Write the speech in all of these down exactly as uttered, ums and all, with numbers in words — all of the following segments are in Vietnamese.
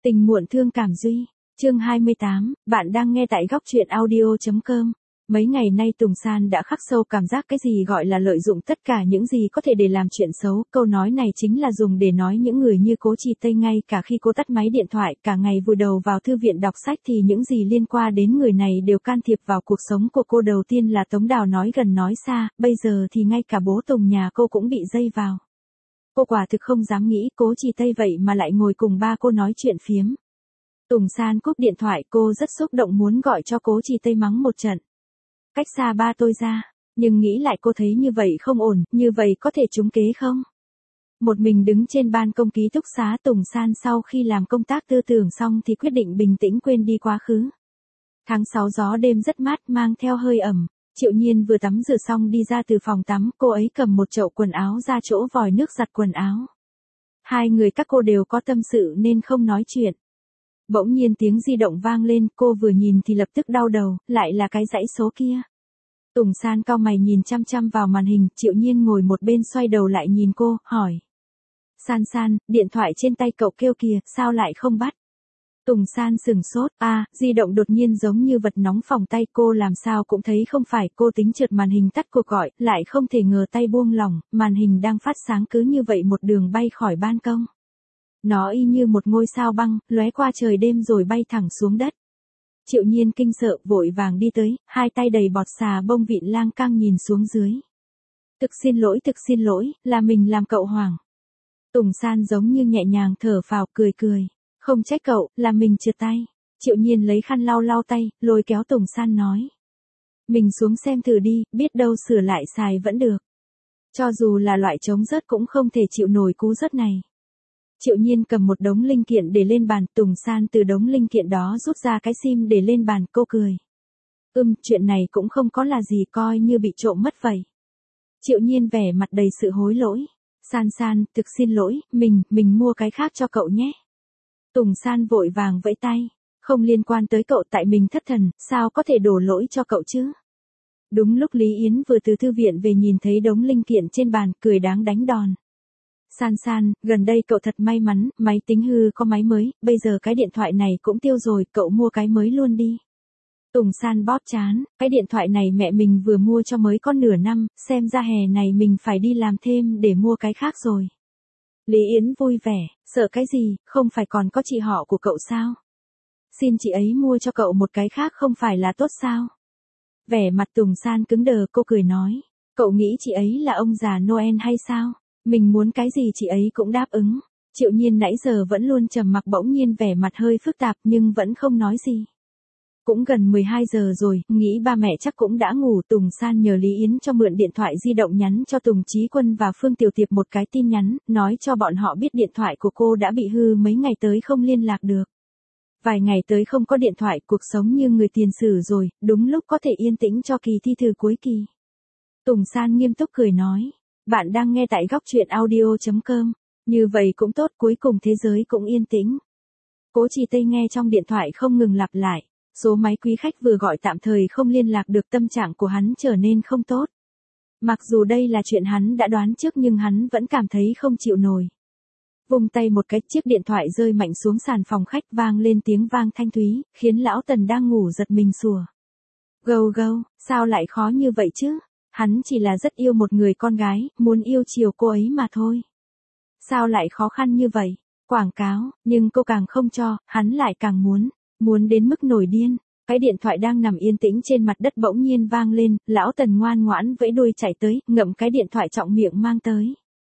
Tình muộn thương cảm duy, chương hai mươi tám, bạn đang nghe tại góc truyện audio.com. Mấy ngày nay Tùng San đã khắc sâu cảm giác cái gì gọi là lợi dụng tất cả những gì có thể để làm chuyện xấu, câu nói này chính là dùng để nói những người như Cố Chi Tây. Ngay cả khi cô tắt máy điện thoại, cả ngày vùi đầu vào thư viện đọc sách thì những gì liên quan đến người này đều can thiệp vào cuộc sống của cô. Đầu tiên là Tống Đào nói gần nói xa, bây giờ thì ngay cả bố Tùng nhà cô cũng bị dây vào. Cô quả thực không dám nghĩ Cố Chi Tây vậy mà lại ngồi cùng ba cô nói chuyện phiếm. Tùng San cúp điện thoại, cô rất xúc động muốn gọi cho Cố Chi Tây mắng một trận. Cách xa ba tôi ra, nhưng nghĩ lại cô thấy như vậy không ổn, như vậy có thể trúng kế không? Một mình đứng trên ban công ký túc xá, Tùng San sau khi làm công tác tư tưởng xong thì quyết định bình tĩnh quên đi quá khứ. Tháng sáu gió đêm rất mát mang theo hơi ẩm. Triệu Nhiên vừa tắm rửa xong đi ra từ phòng tắm, cô ấy cầm một chậu quần áo ra chỗ vòi nước giặt quần áo. Hai người các cô đều có tâm sự nên không nói chuyện. Bỗng nhiên tiếng di động vang lên, cô vừa nhìn thì lập tức đau đầu, lại là cái dãy số kia. Tùng San cau mày nhìn chăm chăm vào màn hình, Triệu Nhiên ngồi một bên xoay đầu lại nhìn cô, hỏi. San San, điện thoại trên tay cậu kêu kìa, sao lại không bắt? Tùng San sừng sốt, a, à, di động đột nhiên giống như vật nóng phòng tay, cô làm sao cũng thấy không phải, cô tính trượt màn hình tắt cuộc gọi, lại không thể ngờ tay buông lỏng, màn hình đang phát sáng cứ như vậy một đường bay khỏi ban công. Nó y như một ngôi sao băng, lóe qua trời đêm rồi bay thẳng xuống đất. Triệu Nhiên kinh sợ, vội vàng đi tới, hai tay đầy bọt xà bông vịn lang cang nhìn xuống dưới. Thực xin lỗi, thực xin lỗi, là mình làm cậu hoảng. Tùng San giống như nhẹ nhàng thở phào, cười cười. Không trách cậu, là mình trượt tay. Triệu Nhiên lấy khăn lau lau tay, lôi kéo Tùng San nói. Mình xuống xem thử đi, biết đâu sửa lại xài vẫn được. Cho dù là loại chống rớt cũng không thể chịu nổi cú rớt này. Triệu Nhiên cầm một đống linh kiện để lên bàn, Tùng San từ đống linh kiện đó rút ra cái sim để lên bàn, cô cười. Ừm, chuyện này cũng không có là gì, coi như bị trộm mất vậy. Triệu Nhiên vẻ mặt đầy sự hối lỗi. San San, thực xin lỗi, mình, mình mua cái khác cho cậu nhé. Tùng San vội vàng vẫy tay. Không liên quan tới cậu, tại mình thất thần, sao có thể đổ lỗi cho cậu chứ? Đúng lúc Lý Yến vừa từ thư viện về nhìn thấy đống linh kiện trên bàn, cười đáng đánh đòn. San San, gần đây cậu thật may mắn, máy tính hư có máy mới, bây giờ cái điện thoại này cũng tiêu rồi, cậu mua cái mới luôn đi. Tùng San bóp trán, cái điện thoại này mẹ mình vừa mua cho mới có nửa năm, xem ra hè này mình phải đi làm thêm để mua cái khác rồi. Lý Yến vui vẻ, sợ cái gì, không phải còn có chị họ của cậu sao? Xin chị ấy mua cho cậu một cái khác không phải là tốt sao? Vẻ mặt Tùng San cứng đờ, cô cười nói, cậu nghĩ chị ấy là ông già Noel hay sao? Mình muốn cái gì chị ấy cũng đáp ứng. Triệu Nhiên nãy giờ vẫn luôn trầm mặc, bỗng nhiên vẻ mặt hơi phức tạp nhưng vẫn không nói gì. Cũng gần mười hai giờ rồi, nghĩ ba mẹ chắc cũng đã ngủ. Tùng San nhờ Lý Yến cho mượn điện thoại di động nhắn cho Tùng Chí Quân và Phương Tiểu Tiệp một cái tin nhắn, nói cho bọn họ biết điện thoại của cô đã bị hư, mấy ngày tới không liên lạc được. Vài ngày tới không có điện thoại, cuộc sống như người tiền sử rồi, đúng lúc có thể yên tĩnh cho kỳ thi thử cuối kỳ. Tùng San nghiêm túc cười nói. Bạn đang nghe tại góc truyện audio.com. Như vậy cũng tốt, cuối cùng thế giới cũng yên tĩnh. Cố Chi Tây nghe trong điện thoại không ngừng lặp lại. Số máy quý khách vừa gọi tạm thời không liên lạc được, tâm trạng của hắn trở nên không tốt. Mặc dù đây là chuyện hắn đã đoán trước nhưng hắn vẫn cảm thấy không chịu nổi. Vung tay một cái, chiếc điện thoại rơi mạnh xuống sàn phòng khách, vang lên tiếng vang thanh thúy, khiến lão Tần đang ngủ giật mình sủa. Gâu gâu, sao lại khó như vậy chứ? Hắn chỉ là rất yêu một người con gái, muốn yêu chiều cô ấy mà thôi. Sao lại khó khăn như vậy? Quảng cáo, nhưng cô càng không cho, hắn lại càng muốn, muốn đến mức nổi điên. Cái điện thoại đang nằm yên tĩnh trên mặt đất bỗng nhiên vang lên, lão Tần ngoan ngoãn vẫy đuôi chạy tới, ngậm cái điện thoại trọng miệng mang tới.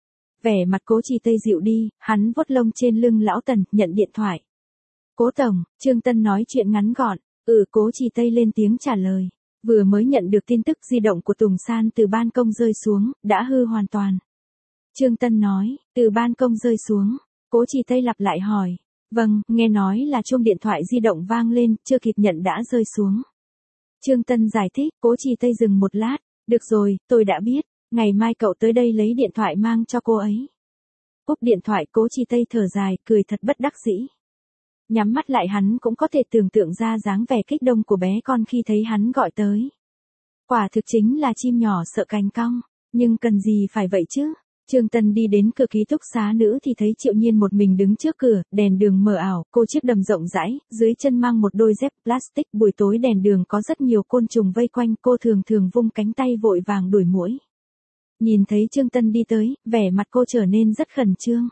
Vẻ mặt Cố Chi Tây dịu đi, hắn vuốt lông trên lưng lão Tần, nhận điện thoại. Cố tổng, Trương Tân nói chuyện ngắn gọn, ừ. Cố Chi Tây lên tiếng trả lời. Vừa mới nhận được tin tức di động của Tùng San từ ban công rơi xuống, đã hư hoàn toàn. Trương Tân nói, từ ban công rơi xuống. Cố Chi Tây lặp lại hỏi. Vâng, nghe nói là chuông điện thoại di động vang lên, chưa kịp nhận đã rơi xuống. Trương Tân giải thích. Cố Chi Tây dừng một lát. Được rồi, tôi đã biết, ngày mai cậu tới đây lấy điện thoại mang cho cô ấy. Cúp điện thoại, Cố Chi Tây thở dài, cười thật bất đắc dĩ. Nhắm mắt lại hắn cũng có thể tưởng tượng ra dáng vẻ kích động của bé con khi thấy hắn gọi tới. Quả thực chính là chim nhỏ sợ cánh cong, nhưng cần gì phải vậy chứ? Trương Tân đi đến cửa ký túc xá nữ thì thấy Triệu Nhiên một mình đứng trước cửa, đèn đường mờ ảo, cô chiếc đầm rộng rãi, dưới chân mang một đôi dép plastic, buổi tối đèn đường có rất nhiều côn trùng vây quanh, cô thường thường vung cánh tay vội vàng đuổi muỗi. Nhìn thấy Trương Tân đi tới, vẻ mặt cô trở nên rất khẩn trương.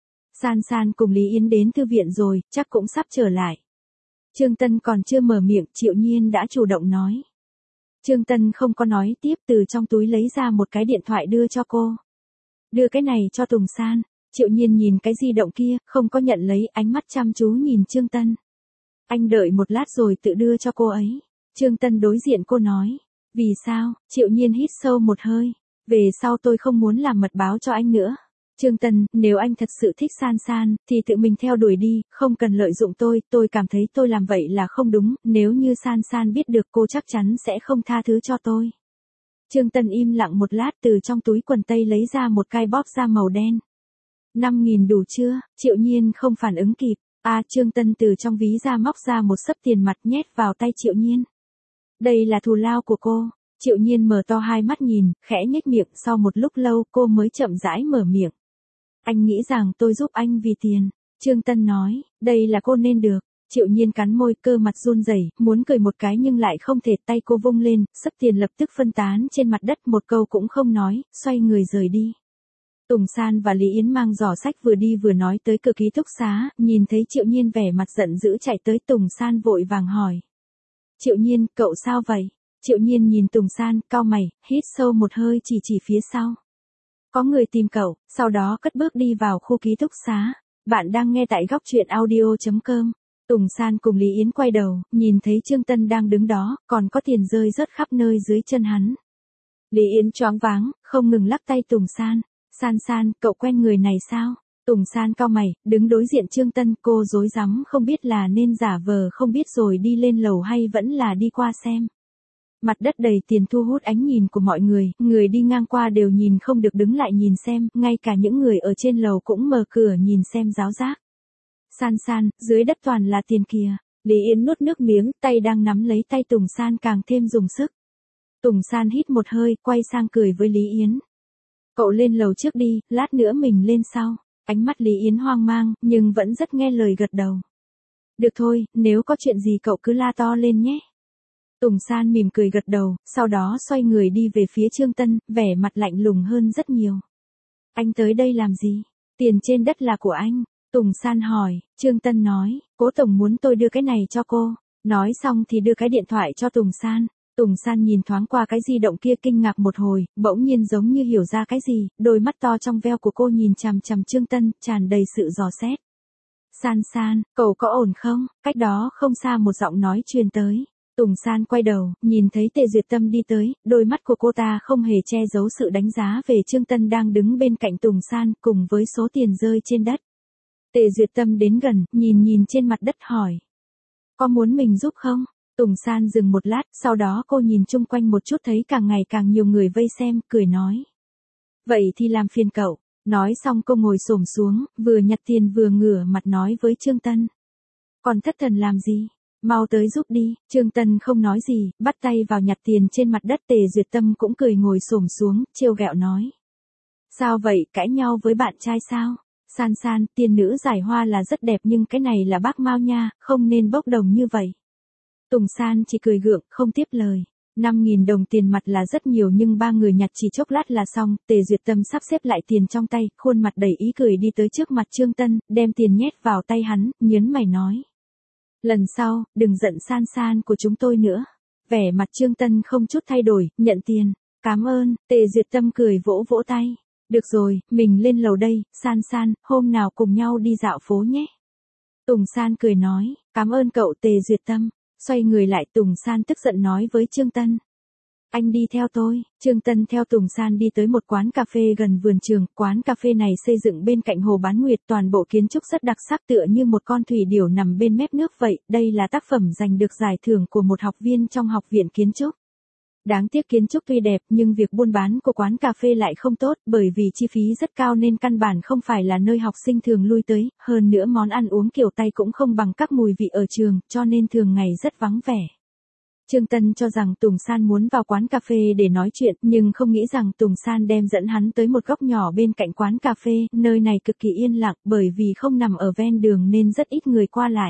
San San cùng Lý Yến đến thư viện rồi, chắc cũng sắp trở lại. Trương Tân còn chưa mở miệng, Triệu Nhiên đã chủ động nói. Trương Tân không có nói tiếp, từ trong túi lấy ra một cái điện thoại đưa cho cô. Đưa cái này cho Tùng San. Triệu Nhiên nhìn cái di động kia, không có nhận lấy, ánh mắt chăm chú nhìn Trương Tân. Anh đợi một lát rồi tự đưa cho cô ấy. Trương Tân đối diện cô nói. Vì sao? Triệu Nhiên hít sâu một hơi. Về sau tôi không muốn làm mật báo cho anh nữa. Trương Tân, nếu anh thật sự thích San San, thì tự mình theo đuổi đi, không cần lợi dụng tôi, tôi cảm thấy tôi làm vậy là không đúng, nếu như San San biết được cô chắc chắn sẽ không tha thứ cho tôi. Trương Tân im lặng một lát, từ trong túi quần tây lấy ra một cái bóp da màu đen. năm nghìn đủ chưa? Triệu Nhiên không phản ứng kịp. À, Trương Tân từ trong ví ra móc ra một xấp tiền mặt nhét vào tay Triệu Nhiên. Đây là thù lao của cô. Triệu Nhiên mở to hai mắt nhìn, khẽ nhếch miệng, sau một lúc lâu cô mới chậm rãi mở miệng. Anh nghĩ rằng tôi giúp anh vì tiền. Trương Tân nói, đây là cô nên được. Triệu Nhiên cắn môi, cơ mặt run rẩy, muốn cười một cái nhưng lại không thể, tay cô vung lên, xấp tiền lập tức phân tán trên mặt đất, một câu cũng không nói, xoay người rời đi. Tùng San và Lý Yến mang giỏ sách vừa đi vừa nói tới cửa ký túc xá, nhìn thấy Triệu Nhiên vẻ mặt giận dữ chạy tới, Tùng San vội vàng hỏi. Triệu Nhiên, cậu sao vậy? Triệu Nhiên nhìn Tùng San, cau mày, hít sâu một hơi, chỉ chỉ phía sau. Có người tìm cậu, sau đó cất bước đi vào khu ký túc xá. Bạn đang nghe tại góc truyện audio chấm com. Tùng San cùng Lý Yến quay đầu, nhìn thấy Trương Tân đang đứng đó, còn có tiền rơi rớt khắp nơi dưới chân hắn. Lý Yến choáng váng, không ngừng lắc tay Tùng San. San San, cậu quen người này sao? Tùng San cau mày, đứng đối diện Trương Tân, cô rối rắm không biết là nên giả vờ không biết rồi đi lên lầu hay vẫn là đi qua xem. Mặt đất đầy tiền thu hút ánh nhìn của mọi người, người đi ngang qua đều nhìn không được đứng lại nhìn xem, ngay cả những người ở trên lầu cũng mở cửa nhìn xem ráo rác. San San, dưới đất toàn là tiền kìa. Lý Yến nuốt nước miếng, tay đang nắm lấy tay Tùng San càng thêm dùng sức. Tùng San hít một hơi, quay sang cười với Lý Yến. Cậu lên lầu trước đi, lát nữa mình lên sau. Ánh mắt Lý Yến hoang mang, nhưng vẫn rất nghe lời gật đầu. Được thôi, nếu có chuyện gì cậu cứ la to lên nhé. Tùng San mỉm cười gật đầu, sau đó xoay người đi về phía Trương Tân, vẻ mặt lạnh lùng hơn rất nhiều. Anh tới đây làm gì? Tiền trên đất là của anh. Tùng San hỏi, Trương Tân nói, cố tổng muốn tôi đưa cái này cho cô. Nói xong thì đưa cái điện thoại cho Tùng San. Tùng San nhìn thoáng qua cái di động kia kinh ngạc một hồi, bỗng nhiên giống như hiểu ra cái gì, đôi mắt to trong veo của cô nhìn chằm chằm Trương Tân, tràn đầy sự dò xét. San San, cậu có ổn không? Cách đó không xa một giọng nói truyền tới. Tùng San quay đầu, nhìn thấy Tề Duyệt Tâm đi tới, đôi mắt của cô ta không hề che giấu sự đánh giá về Trương Tân đang đứng bên cạnh Tùng San cùng với số tiền rơi trên đất. Tề Duyệt Tâm đến gần, nhìn nhìn trên mặt đất hỏi. Có muốn mình giúp không? Tùng San dừng một lát, sau đó cô nhìn chung quanh một chút thấy càng ngày càng nhiều người vây xem, cười nói. Vậy thì làm phiền cậu. Nói xong cô ngồi xổm xuống, vừa nhặt tiền vừa ngửa mặt nói với Trương Tân. Còn thất thần làm gì? Mau tới giúp đi. Trương Tân không nói gì, bắt tay vào nhặt tiền trên mặt đất. Tề Duyệt Tâm cũng cười ngồi xổm xuống, trêu ghẹo nói. Sao vậy, cãi nhau với bạn trai sao? San San, tiên nữ giải hoa là rất đẹp nhưng cái này là bác Mao nha, không nên bốc đồng như vậy. Tùng San chỉ cười gượng, không tiếp lời. năm nghìn đồng tiền mặt là rất nhiều nhưng ba người nhặt chỉ chốc lát là xong. Tề Duyệt Tâm sắp xếp lại tiền trong tay, khuôn mặt đầy ý cười đi tới trước mặt Trương Tân, đem tiền nhét vào tay hắn, nhớn mày nói. Lần sau, đừng giận San San của chúng tôi nữa. Vẻ mặt Trương Tân không chút thay đổi, nhận tiền. Cảm ơn. Tề Duyệt Tâm cười vỗ vỗ tay. Được rồi, mình lên lầu đây, San San, hôm nào cùng nhau đi dạo phố nhé. Tùng San cười nói, cảm ơn cậu. Tề Duyệt Tâm. Xoay người lại, Tùng San tức giận nói với Trương Tân. Anh đi theo tôi. Trương Tân theo Tùng San đi tới một quán cà phê gần vườn trường. Quán cà phê này xây dựng bên cạnh hồ Bán Nguyệt, toàn bộ kiến trúc rất đặc sắc tựa như một con thủy điểu nằm bên mép nước vậy. Đây là tác phẩm giành được giải thưởng của một học viên trong học viện kiến trúc. Đáng tiếc kiến trúc tuy đẹp nhưng việc buôn bán của quán cà phê lại không tốt, bởi vì chi phí rất cao nên căn bản không phải là nơi học sinh thường lui tới, hơn nữa món ăn uống kiểu Tây cũng không bằng các mùi vị ở trường, cho nên thường ngày rất vắng vẻ. Trương Tân cho rằng Tùng San muốn vào quán cà phê để nói chuyện, nhưng không nghĩ rằng Tùng San đem dẫn hắn tới một góc nhỏ bên cạnh quán cà phê, nơi này cực kỳ yên lặng bởi vì không nằm ở ven đường nên rất ít người qua lại.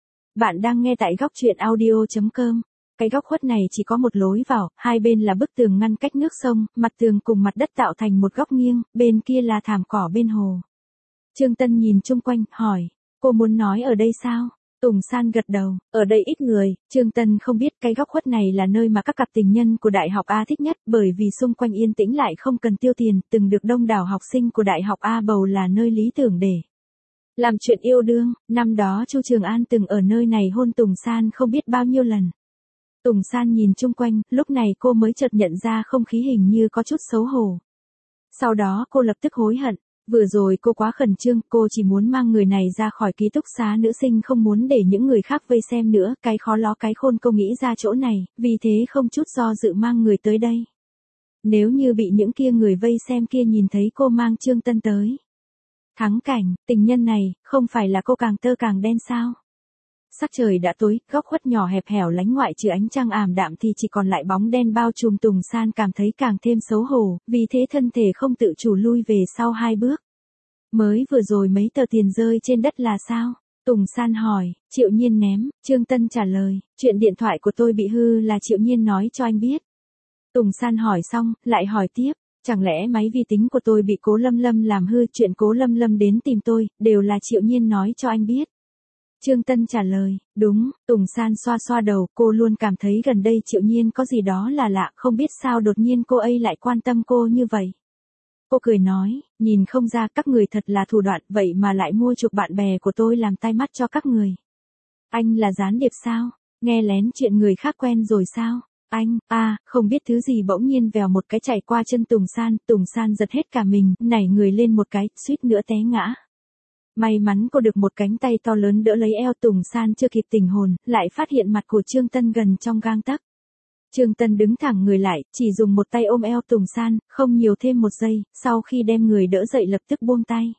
Bạn đang nghe tại góc truyện audio chấm com. Cái góc khuất này chỉ có một lối vào, hai bên là bức tường ngăn cách nước sông, mặt tường cùng mặt đất tạo thành một góc nghiêng, bên kia là thảm cỏ bên hồ. Trương Tân nhìn chung quanh, hỏi, cô muốn nói ở đây sao? Tùng San gật đầu, ở đây ít người. Trương Tân không biết cái góc khuất này là nơi mà các cặp tình nhân của Đại học A thích nhất, bởi vì xung quanh yên tĩnh lại không cần tiêu tiền, từng được đông đảo học sinh của Đại học A bầu là nơi lý tưởng để làm chuyện yêu đương. Năm đó Chu Trường An từng ở nơi này hôn Tùng San không biết bao nhiêu lần. Tùng San nhìn chung quanh, lúc này cô mới chợt nhận ra không khí hình như có chút xấu hổ. Sau đó cô lập tức hối hận. Vừa rồi cô quá khẩn trương, cô chỉ muốn mang người này ra khỏi ký túc xá nữ sinh, không muốn để những người khác vây xem nữa, cái khó ló cái khôn cô nghĩ ra chỗ này, vì thế không chút do dự mang người tới đây. Nếu như bị những kia người vây xem kia nhìn thấy cô mang Trương Tân tới. Thắng cảnh, tình nhân này, không phải là cô càng tơ càng đen sao? Sắc trời đã tối, góc khuất nhỏ hẹp hẻo lánh ngoại trừ ánh trăng ảm đạm thì chỉ còn lại bóng đen bao trùm. Tùng San cảm thấy càng thêm xấu hổ, vì thế thân thể không tự chủ lui về sau hai bước. Mới vừa rồi mấy tờ tiền rơi trên đất là sao? Tùng San hỏi. Triệu Nhiên ném. Trương Tân trả lời, chuyện điện thoại của tôi bị hư là Triệu Nhiên nói cho anh biết. Tùng San hỏi xong, lại hỏi tiếp, chẳng lẽ máy vi tính của tôi bị Cố Lâm Lâm làm hư? Chuyện Cố Lâm Lâm đến tìm tôi, đều là Triệu Nhiên nói cho anh biết. Trương Tân trả lời, đúng. Tùng San xoa xoa đầu, cô luôn cảm thấy gần đây Triệu Nhiên có gì đó là lạ, không biết sao đột nhiên cô ấy lại quan tâm cô như vậy. Cô cười nói, nhìn không ra các người thật là thủ đoạn, vậy mà lại mua chuộc bạn bè của tôi làm tai mắt cho các người. Anh là gián điệp sao? Nghe lén chuyện người khác quen rồi sao? Anh, à, không biết thứ gì bỗng nhiên vèo một cái chạy qua chân Tùng San, Tùng San giật hết cả mình, nảy người lên một cái, suýt nữa té ngã. May mắn cô được một cánh tay to lớn đỡ lấy eo. Tùng San chưa kịp tỉnh hồn, lại phát hiện mặt của Trương Tân gần trong gang tấc. Trương Tân đứng thẳng người lại, chỉ dùng một tay ôm eo Tùng San, không nhiều thêm một giây, sau khi đem người đỡ dậy lập tức buông tay.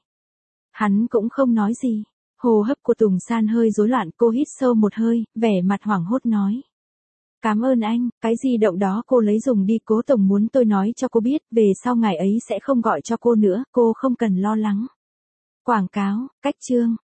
Hắn cũng không nói gì. Hô hấp của Tùng San hơi rối loạn, cô hít sâu một hơi, vẻ mặt hoảng hốt nói. Cảm ơn anh, cái di động đó cô lấy dùng đi, Cố tổng muốn tôi nói cho cô biết, về sau ngày ấy sẽ không gọi cho cô nữa, cô không cần lo lắng. Quảng cáo, cách chương.